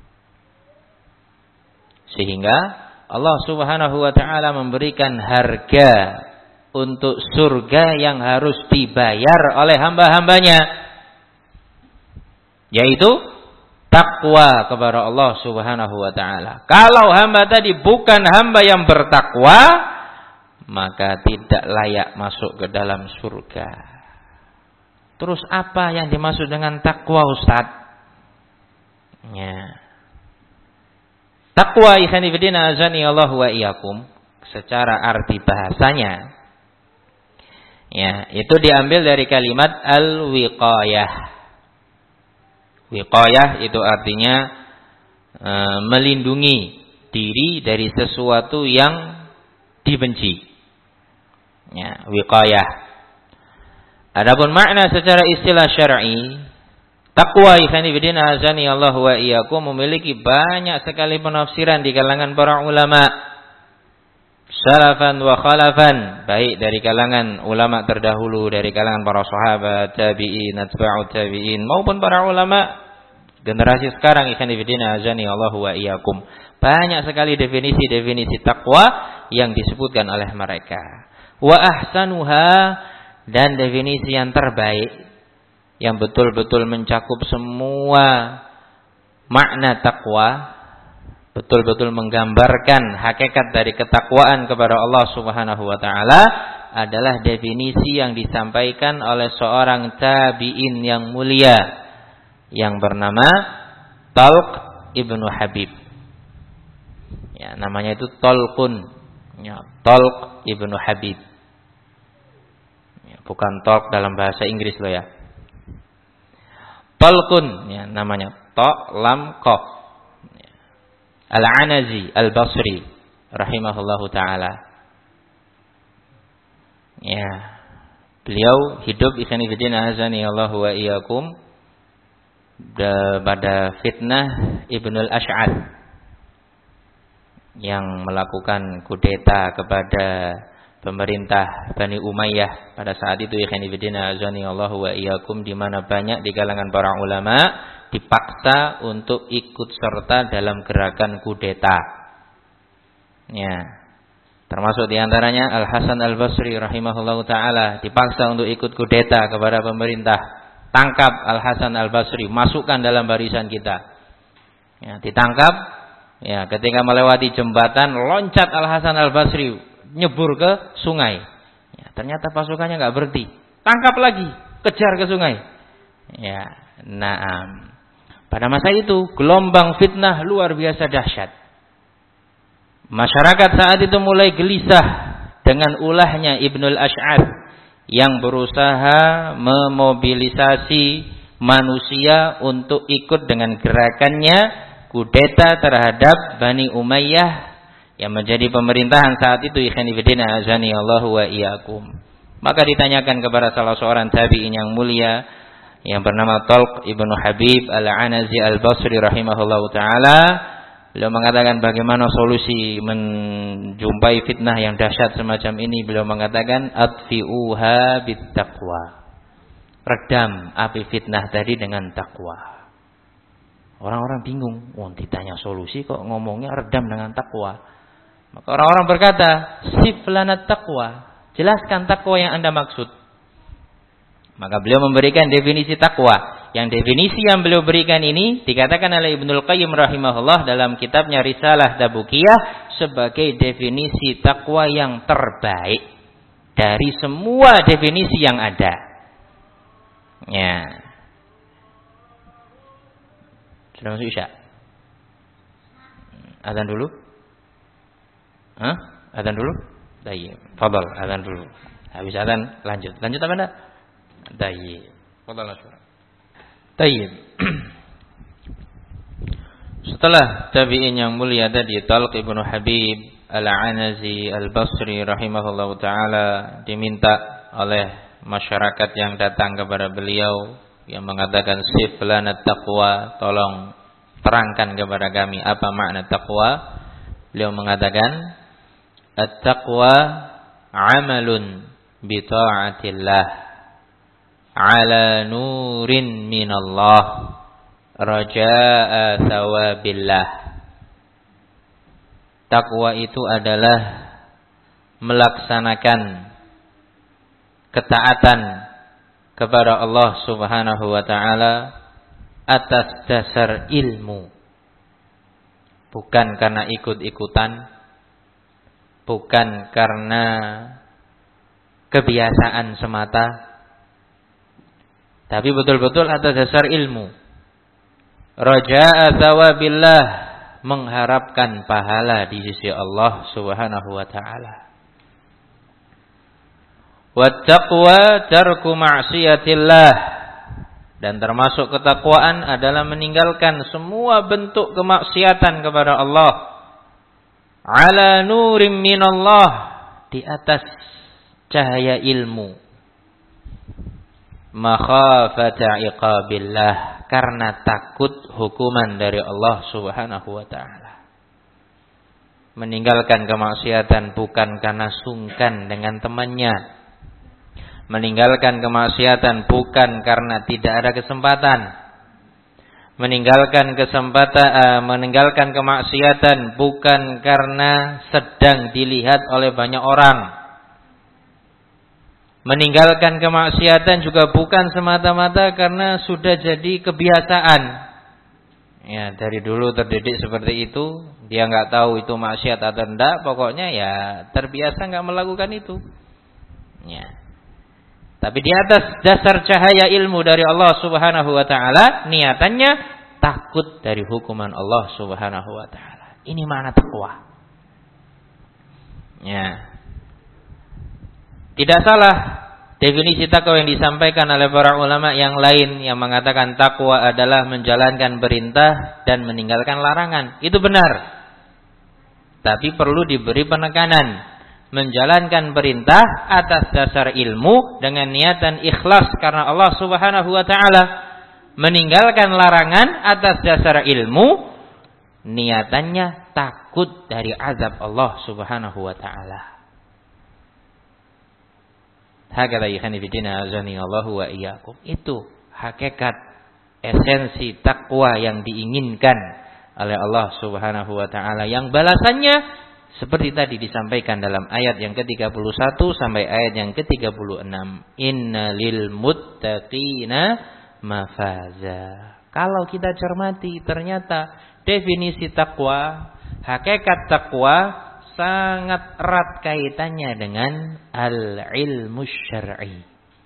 Sehingga Allah Subhanahu wa taala memberikan harga untuk surga yang harus dibayar oleh hamba-hambanya, yaitu takwa kepada Allah Subhanahu wa taala. Kalau hamba tadi bukan hamba yang bertakwa, maka tidak layak masuk ke dalam surga. Terus apa yang dimaksud dengan takwa, Ustaz? Ya. Takwa ikhwani fillah azani Allah wa iyyakum secara arti bahasanya, ya, itu diambil dari kalimat al-wiqayah. Wiqayah itu artinya e, melindungi diri dari sesuatu yang dibenci. Ya, wiqayah. Adapun makna secara istilah syar'i, takwa ikhwani fillah azani Allah wa iyyakum memiliki banyak sekali penafsiran di kalangan para ulama salafan wa khalafan, baik dari kalangan ulama terdahulu, dari kalangan para sahabat, tabi'in, atba'ut tabi'in, maupun para ulama generasi sekarang ikhwan fillah azani Allah wa iyyakum. Banyak sekali definisi-definisi takwa yang disebutkan oleh mereka. Wa ahsanuha, dan definisi yang terbaik yang betul-betul mencakup semua makna takwa, betul-betul menggambarkan hakikat dari ketakwaan kepada Allah Subhanahu wa taala, adalah definisi yang disampaikan oleh seorang tabi'in yang mulia yang bernama Talq ibnu Habib. Ya, namanya itu Talqun. Ya, Talq ibnu Habib. Ya, bukan Talq dalam bahasa Inggris loh ya. Talqun, ya, namanya Ta Lam Qaf. Al-Anazi Al-Basri rahimahullahu taala. Ya, beliau hidup ikhwan fillah azani Allah wa iyyakum pada fitnah Ibnu al-Ash'ath yang melakukan kudeta kepada pemerintah Bani Umayyah pada saat itu ikhwan fillah azani Allah wa iyyakum, di mana banyak di kalangan para ulama dipaksa untuk ikut serta dalam gerakan kudeta. Ya. Termasuk diantaranya Al-Hasan Al-Basri rahimahullahu ta'ala dipaksa untuk ikut kudeta kepada pemerintah. Tangkap Al-Hasan Al-Basri, masukkan dalam barisan kita. Ya, ditangkap. Ya, ketika melewati jembatan, loncat Al-Hasan Al-Basri, nyebur ke sungai. Ya, ternyata pasukannya nggak berhenti. Tangkap lagi, kejar ke sungai. Ya, naam. Pada masa itu gelombang fitnah luar biasa dahsyat. Masyarakat saat itu mulai gelisah dengan ulahnya Ibnu al-Ash'ath yang berusaha memobilisasi manusia untuk ikut dengan gerakannya kudeta terhadap Bani Umayyah yang menjadi pemerintahan saat itu. Ikhwan fillah azani Allahu wa iyyakum. Maka ditanyakan kepada salah seorang tabi'in yang mulia yang bernama Talq ibnu Habib al-Anazi al-Basri rahimahullahu taala. Beliau mengatakan bagaimana solusi menjumpai fitnah yang dahsyat semacam ini. Beliau mengatakan atfi'uha bittaqwa. Redam api fitnah tadi dengan takwa. Orang-orang bingung, oh ditanya solusi kok ngomongnya redam dengan takwa. Maka orang-orang berkata, sif lana taqwa. Jelaskan takwa yang Anda maksud. Maka beliau memberikan definisi takwa. Yang definisi yang beliau berikan ini dikatakan oleh Ibnul Qayyim rahimahullah dalam kitabnya Risalah Tabukiyah sebagai definisi takwa yang terbaik dari semua definisi yang ada. Ya. Sudah masuk Isya? Azan dulu? Hah? Azan dulu? Baik. Fadhal, azan dulu. Habis azan lanjut. Lanjut apa enggak? Baik. Fadhal Asy-Syura. Baik. Setelah tabi'in yang mulia tadi Talq ibnu Habib al-Anazi al-Basri rahimahullahu taala diminta oleh masyarakat yang datang kepada beliau yang mengatakan sif lana taqwa, tolong terangkan kepada kami apa makna taqwa. Beliau mengatakan at-taqwa amalun bi ta'atillah ala nurin minallah raja'a thawabillah. Takwa itu adalah melaksanakan ketaatan kepada Allah Subhanahu wa taala atas dasar ilmu. Bukan karena ikut-ikutan, bukan karena kebiasaan semata, tapi betul-betul atas dasar ilmu. Raja'a thawabillah, mengharapkan pahala di sisi Allah Subhanahu wa taala. Wattaqwa tarku ma'siyatillah, dan termasuk ketakwaan adalah meninggalkan semua bentuk kemaksiatan kepada Allah. Ala nurim minallah, di atas cahaya ilmu. Makhafata iqabillah, karena takut hukuman dari Allah Subhanahu wa taala. Meninggalkan kemaksiatan bukan karena sungkan dengan temannya. Meninggalkan kemaksiatan bukan karena tidak ada kesempatan. Meninggalkan kesempatan uh, meninggalkan kemaksiatan bukan karena sedang dilihat oleh banyak orang. Meninggalkan kemaksiatan juga bukan semata-mata karena sudah jadi kebiasaan. Ya, dari dulu terdidik seperti itu, dia nggak tahu itu maksiat atau enggak, pokoknya ya terbiasa nggak melakukan itu. Ya. Tapi di atas dasar cahaya ilmu dari Allah Subhanahu wa taala, niatannya takut dari hukuman Allah Subhanahu wa taala. Ini makna takwa. Ya. Tidak salah definisi takwa yang disampaikan oleh para ulama yang lain yang mengatakan takwa adalah menjalankan perintah dan meninggalkan larangan. Itu benar. Tapi perlu diberi penekanan. Menjalankan perintah atas dasar ilmu dengan niatan ikhlas karena Allah Subhanahu wa taala. Meninggalkan larangan atas dasar ilmu, niatannya takut dari azab Allah Subhanahu wa taala. Hakala ikhani bidina azani Allahu wa iyyakum. Itu hakikat esensi takwa yang diinginkan oleh Allah Subhanahu wa taala, yang balasannya seperti tadi disampaikan dalam ayat yang ke tiga puluh satu sampai ayat yang ke tiga puluh enam. Innalil muttaqina mafaza. Kalau kita cermati, ternyata definisi takwa, hakikat takwa sangat erat kaitannya dengan al-ilmu syar'i.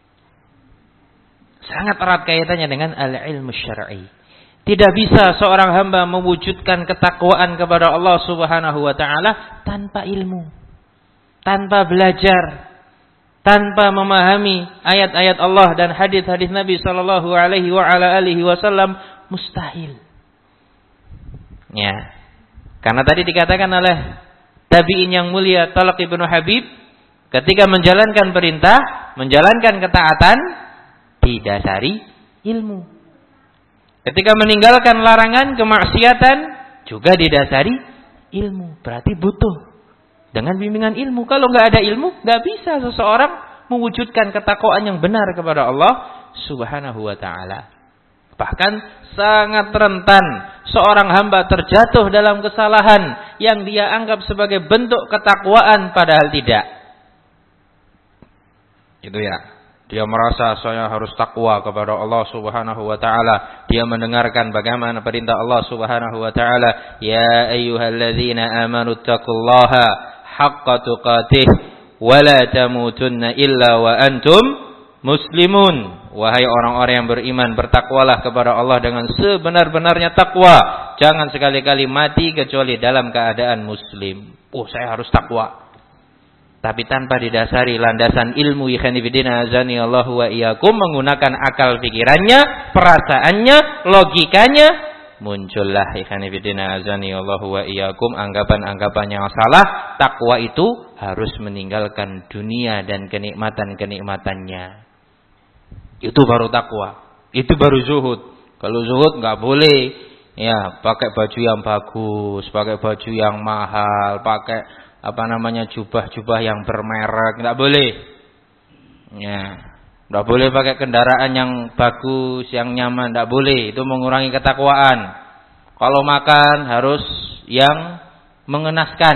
Sangat erat kaitannya dengan al-ilmu syar'i. Tidak bisa seorang hamba mewujudkan ketakwaan kepada Allah Subhanahu wa taala tanpa ilmu, tanpa belajar. tanpa memahami ayat-ayat Allah dan hadis-hadis Nabi sallallahu alaihi wa ala alihi wasallam mustahil. Ya. Karena tadi dikatakan oleh tabi'in yang mulia Talq ibnu Habib, ketika menjalankan perintah, menjalankan ketaatan didasari ilmu. Ketika meninggalkan larangan kemaksiatan juga didasari ilmu. Berarti butuh dengan bimbingan ilmu. Kalau nggak ada ilmu, nggak bisa seseorang mewujudkan ketakwaan yang benar kepada Allah Subhanahu wa taala. Bahkan sangat rentan seorang hamba terjatuh dalam kesalahan yang dia anggap sebagai bentuk ketakwaan padahal tidak. Itu ya. Dia merasa saya harus takwa kepada Allah Subhanahu wa taala. Dia mendengarkan bagaimana perintah Allah Subhanahu wa taala, ya ayyuhalladzina amanu taqullaha haqqa tuqatih wa la tamutunna illa wa antum muslimun. Wahai orang-orang yang beriman, bertakwalah kepada Allah dengan sebenar-benarnya takwa. Jangan sekali-kali mati kecuali dalam keadaan muslim. Oh, saya harus takwa. Tapi tanpa didasari landasan ilmu, ikhwanifidina azani Allahu wa iyyakum, menggunakan akal pikirannya, perasaannya, logikanya, muncullah ikhwanifidina azani Allahu wa iyyakum anggapan-anggapan yang salah. Takwa itu harus meninggalkan dunia dan kenikmatan-kenikmatannya. Itu baru takwa. Itu baru zuhud. Kalau zuhud nggak boleh ya pakai baju yang bagus, pakai baju yang mahal, pakai apa namanya jubah-jubah yang bermerek, nggak boleh. Ya, nggak boleh pakai kendaraan yang bagus, yang nyaman, nggak boleh. Itu mengurangi ketakwaan. Kalau makan harus yang mengenaskan.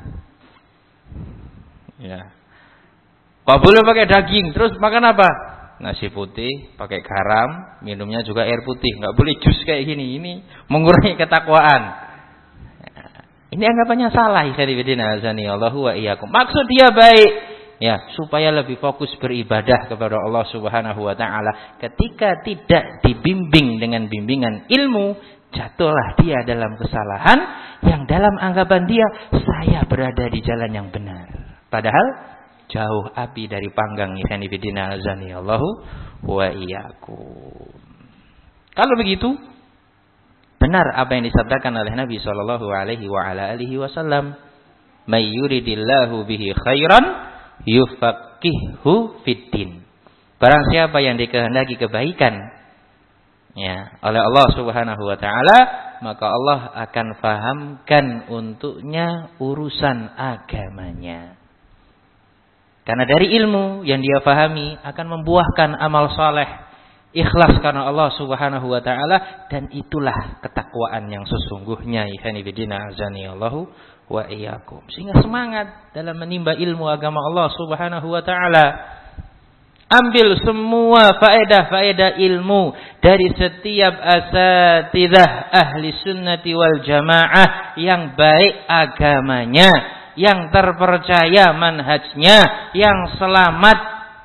Ya. Nggak boleh pakai daging, terus makan apa? Nasi putih, pakai garam, minumnya juga air putih. Nggak boleh jus kayak gini. Ini mengurangi ketakwaan. Ini anggapannya salah, ikhwanifidina azani Allahu wa iyyakum. Maksud dia baik, ya, supaya lebih fokus beribadah kepada Allah Subhanahu wa taala. Ketika tidak dibimbing dengan bimbingan ilmu, jatuhlah dia dalam kesalahan yang dalam anggapan dia saya berada di jalan yang benar. Padahal jauh api dari panggang, ikhwanifidina azani Allahu wa iyyakum. Kalau begitu, benar apa yang disabdakan oleh Nabi sallallahu alaihi wa ala alihi wasallam, "May yuridillahu bihi khairan yufaqihuhu fiddin." Barang siapa yang dikehendaki kebaikan ya oleh Allah Subhanahu wa taala, maka Allah akan fahamkan untuknya urusan agamanya. Karena dari ilmu yang dia fahami akan membuahkan amal saleh, ikhlas karena Allah Subhanahu wa taala, dan itulah ketakwaan yang sesungguhnya, ikhwanifidina azani Allahu wa iyyakum. Sehingga semangat dalam menimba ilmu agama Allah Subhanahu wa taala. Ambil semua faedah-faedah ilmu dari setiap asatidzah ahli sunnati wal jamaah yang baik agamanya, yang terpercaya manhajnya, yang selamat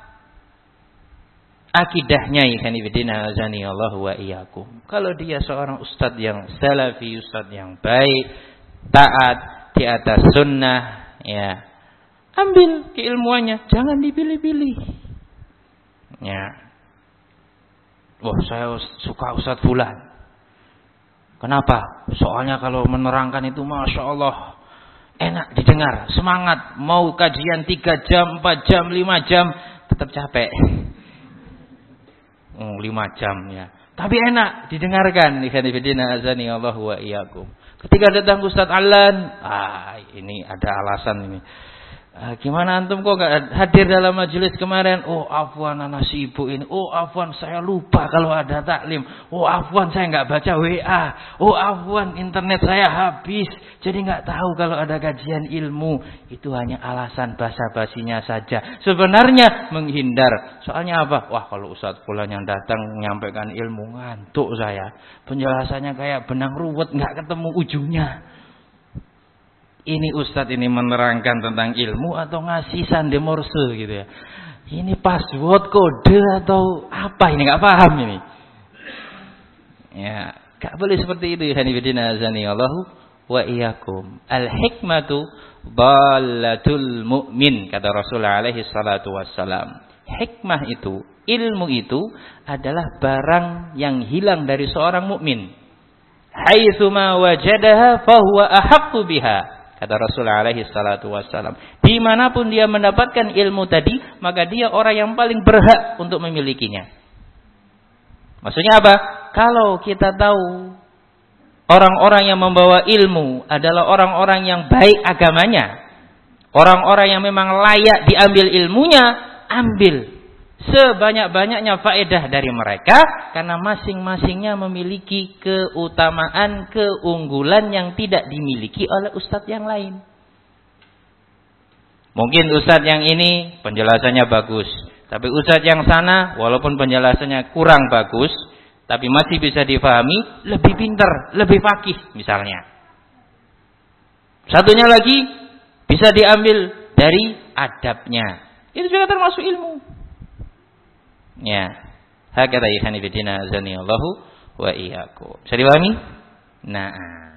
akidahnya, ikhwanifidina azani Allahu wa iyyakum. Kalau dia seorang ustadz yang salafi, ustadz yang baik, taat di atas sunnah, ya, ambil keilmuannya, jangan dipilih-pilih. Ya, wah saya suka ustadz fulan. Kenapa? Soalnya kalau menerangkan itu masya Allah enak didengar, semangat. Mau kajian tiga jam, empat jam, lima jam, tetap capek. Oh, lima jam ya. Tapi enak didengarkan. Ikhwanifidina azani Allahu wa iyyakum. Ketika datang Ustaz Alan, ah ini ada alasan ini. Ah, gimana antum kok gak hadir dalam majelis kemarin? Oh afwan anak si ibu ini. Oh afwan saya lupa kalau ada taklim. Oh afwan saya gak baca W A. Oh afwan internet saya habis, jadi gak tahu kalau ada kajian ilmu. Itu hanya alasan basa-basinya saja. Sebenarnya menghindar. Soalnya apa? Wah kalau Ustaz fulan yang datang menyampaikan ilmu, ngantuk saya. Penjelasannya kayak benang ruwet, gak ketemu ujungnya. Ini ustadz ini menerangkan tentang ilmu atau ngasih sande morse gitu ya. Ini password kode atau apa ini, nggak paham ini. Ya, nggak boleh seperti itu. Ikhwanifidina azani Allahu wa iyyakum. Al-hikmatu dalatul mu'min, kata Rasulullah alaihi salatu wassalam. Hikmah itu, ilmu itu adalah barang yang hilang dari seorang mukmin. Haitsuma wajadaha fahuwa ahaqqu biha, kata Rasulullah alaihi salatu wassalam. Dimanapun dia mendapatkan ilmu tadi, maka dia orang yang paling berhak untuk memilikinya. Maksudnya apa? Kalau kita tahu orang-orang yang membawa ilmu adalah orang-orang yang baik agamanya, orang-orang yang memang layak diambil ilmunya, ambil sebanyak-banyaknya faedah dari mereka, karena masing-masingnya memiliki keutamaan, keunggulan yang tidak dimiliki oleh ustadz yang lain. Mungkin ustadz yang ini penjelasannya bagus, tapi ustadz yang sana walaupun penjelasannya kurang bagus, tapi masih bisa difahami, lebih pintar, lebih faqih misalnya. Satunya lagi bisa diambil dari adabnya. Itu juga termasuk ilmu. Ya. Hakata ikhani fillah azanillahu wa iyyakum. Bisa dipahami? Nah.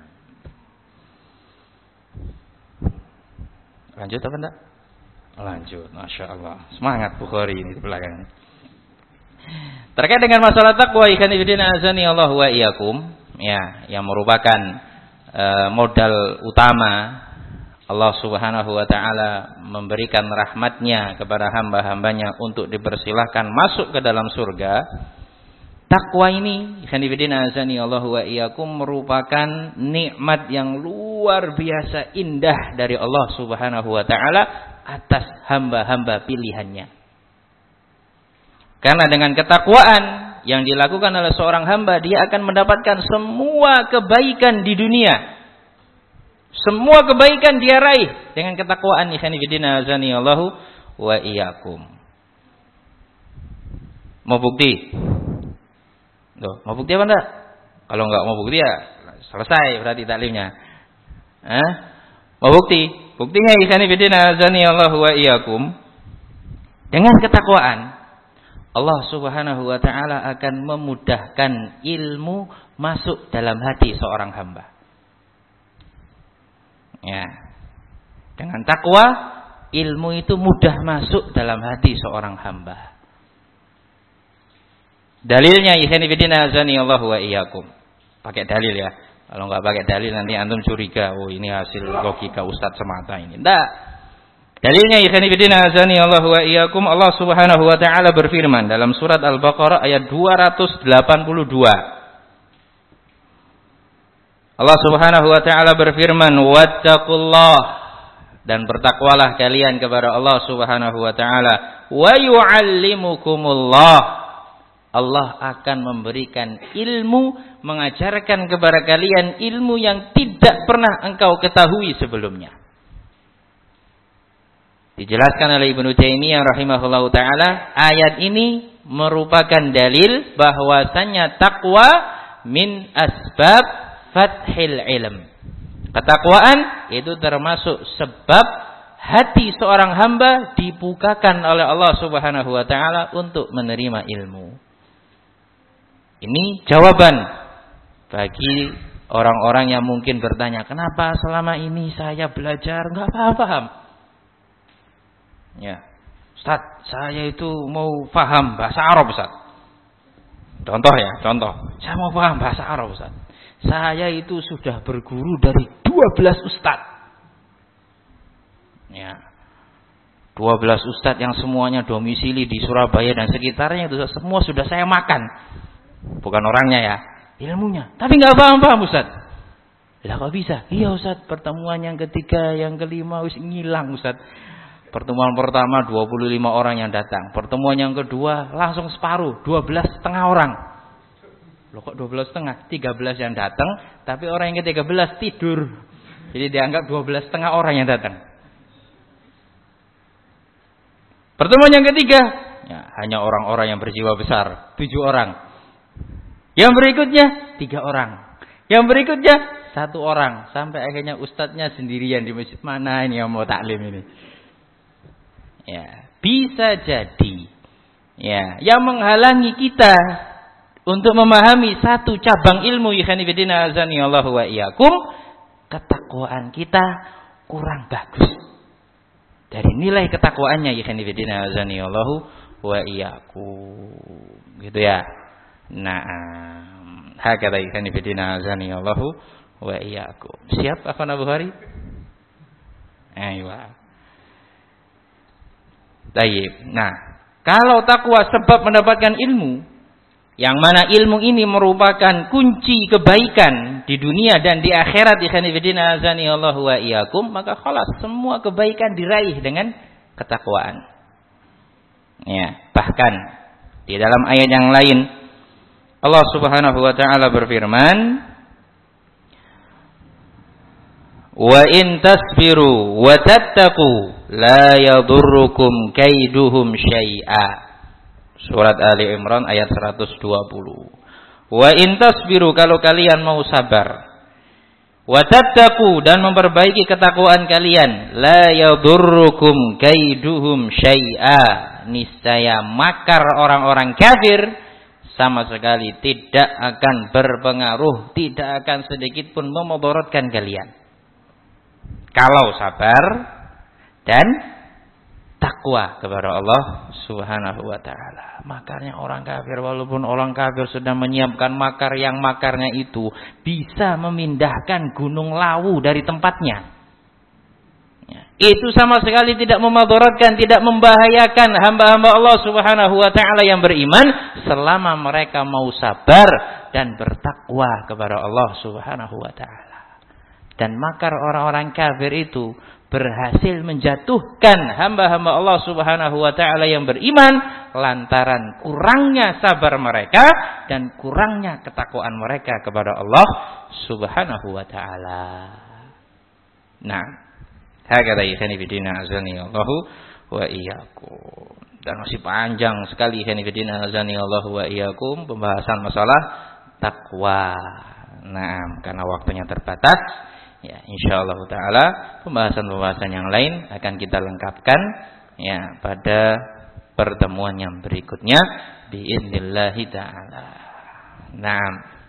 Lanjut apa enggak? Lanjut. Masya Allah. Semangat Bukhari ini di belakang. Terkait dengan masalah takwa ikhani fillah azanillahu wa iyyakum, ya, yang merupakan uh, modal utama Allah subhanahu wa ta'ala memberikan rahmatnya kepada hamba-hambanya untuk dipersilahkan masuk ke dalam surga. Takwa ini, khanifidina azani Allahu wa iyyakum, merupakan nikmat yang luar biasa indah dari Allah subhanahu wa ta'ala atas hamba-hamba pilihannya. Karena dengan ketakwaan yang dilakukan oleh seorang hamba, dia akan mendapatkan semua kebaikan di dunia. Semua kebaikan dia raih dengan ketakwaan. Ikhwan fillah azani Allahu wa iyyakum. Mau bukti? Loh, mau bukti apa enggak? Kalau enggak mau bukti ya selesai berarti taklimnya. Hah? Mau bukti? Buktinya ikhwan fillah azani Allahu wa iyyakum. Dengan ketakwaan Allah Subhanahu wa taala akan memudahkan ilmu masuk dalam hati seorang hamba. Ya. Dengan takwa, ilmu itu mudah masuk dalam hati seorang hamba. Dalilnya ikhwan fillah azani Allahu wa iyyakum. Pakai dalil ya. Kalau enggak pakai dalil nanti antum curiga, oh ini hasil logika ustaz semata ini. Enggak. Dalilnya ikhwan fillah azani Allahu wa iyyakum, Allah Subhanahu wa taala berfirman dalam surat Al-Baqarah ayat dua ratus delapan puluh dua. Allah Subhanahu wa taala berfirman, "Wattaqullah," dan bertakwalah kalian kepada Allah Subhanahu wa taala, "wa yu'allimukumullah." Allah akan memberikan ilmu, mengajarkan kepada kalian ilmu yang tidak pernah engkau ketahui sebelumnya. Dijelaskan oleh Ibnu Taimiyah rahimahullahu taala, ayat ini merupakan dalil bahwasannya takwa min asbab fathil ilm. Ketakwaan itu termasuk sebab hati seorang hamba dibukakan oleh Allah Subhanahu wa taala untuk menerima ilmu. Ini jawaban bagi orang-orang yang mungkin bertanya, kenapa selama ini saya belajar enggak paham? Ya. Ustaz, saya itu mau paham bahasa Arab, Ustaz. Contoh ya, contoh. Saya mau paham bahasa Arab, Ustaz. Saya itu sudah berguru dari dua belas ustadz. Ya. dua belas ustadz yang semuanya domisili di Surabaya dan sekitarnya itu semua sudah saya makan. Bukan orangnya ya, ilmunya. Tapi enggak paham-paham, Ustaz. Lah kok bisa? Iya, Ustaz, pertemuan yang ketiga, yang kelima wis ngilang, Ustaz. Pertemuan pertama dua puluh lima orang yang datang. Pertemuan yang kedua langsung separuh, dua belas setengah orang. Loh kok dua belas setengah? tiga belas yang datang, tapi orang yang ke tiga belas tidur. Jadi dianggap dua belas setengah orang yang datang. Pertemuan yang ketiga, ya, hanya orang-orang yang berjiwa besar, tujuh orang. Yang berikutnya, tiga orang. Yang berikutnya, satu orang. Sampai akhirnya ustadznya sendirian di masjid. Mana ini yang mau taklim ini? Ya, bisa jadi. Ya, yang menghalangi kita untuk memahami satu cabang ilmu ikhwan fillah azani Allahu wa iyyakum, ketakwaan kita kurang bagus. Dari nilai ketakwaannya ikhwan fillah azanillahu wa iyyakum. Gitu ya. Nah, hakata ikhwan fillah azanillahu wa iyyakum. Siap akhwan Abu Hari? Aywa. Baik. Nah, kalau takwa sebab mendapatkan ilmu, yang mana ilmu ini merupakan kunci kebaikan di dunia dan di akhirat, ikhwan fillah azanillahu wa iyyakum, maka khalas semua kebaikan diraih dengan ketakwaan. Ya, bahkan di dalam ayat yang lain Allah Subhanahu wa taala berfirman, "Wa in tasbiru wa tattaqu la yadurrukum kaiduhum syai'a." Surat Ali Imran ayat seratus dua puluh. Wa in tasbiru, kalau kalian mau sabar, wa tattaqu, dan memperbaiki ketakwaan kalian, la yadurrukum kaiduhum syai'a, niscaya makar orang-orang kafir sama sekali tidak akan berpengaruh, tidak akan sedikit pun memudaratkan kalian. Kalau sabar dan takwa kepada Allah Subhanahu wa taala. Makarnya orang kafir, walaupun orang kafir sudah menyiapkan makar yang makarnya itu bisa memindahkan gunung Lawu dari tempatnya. Ya, itu sama sekali tidak memudaratkan, tidak membahayakan hamba-hamba Allah Subhanahu wa taala yang beriman selama mereka mau sabar dan bertakwa kepada Allah Subhanahu wa taala. Dan makar orang-orang kafir itu berhasil menjatuhkan hamba-hamba Allah Subhanahu wa taala yang beriman lantaran kurangnya sabar mereka dan kurangnya ketakwaan mereka kepada Allah Subhanahu wa taala. Nah, hakata ikhwan fillah azanillahu wa iyyakum. Dan masih panjang sekali ikhwan fillah azanillahu wa iyyakum pembahasan masalah takwa. Nah, karena waktunya terbatas, ya, insyaallah taala pembahasan-pembahasan yang lain akan kita lengkapkan ya pada pertemuan yang berikutnya biidznillah taala. Naam.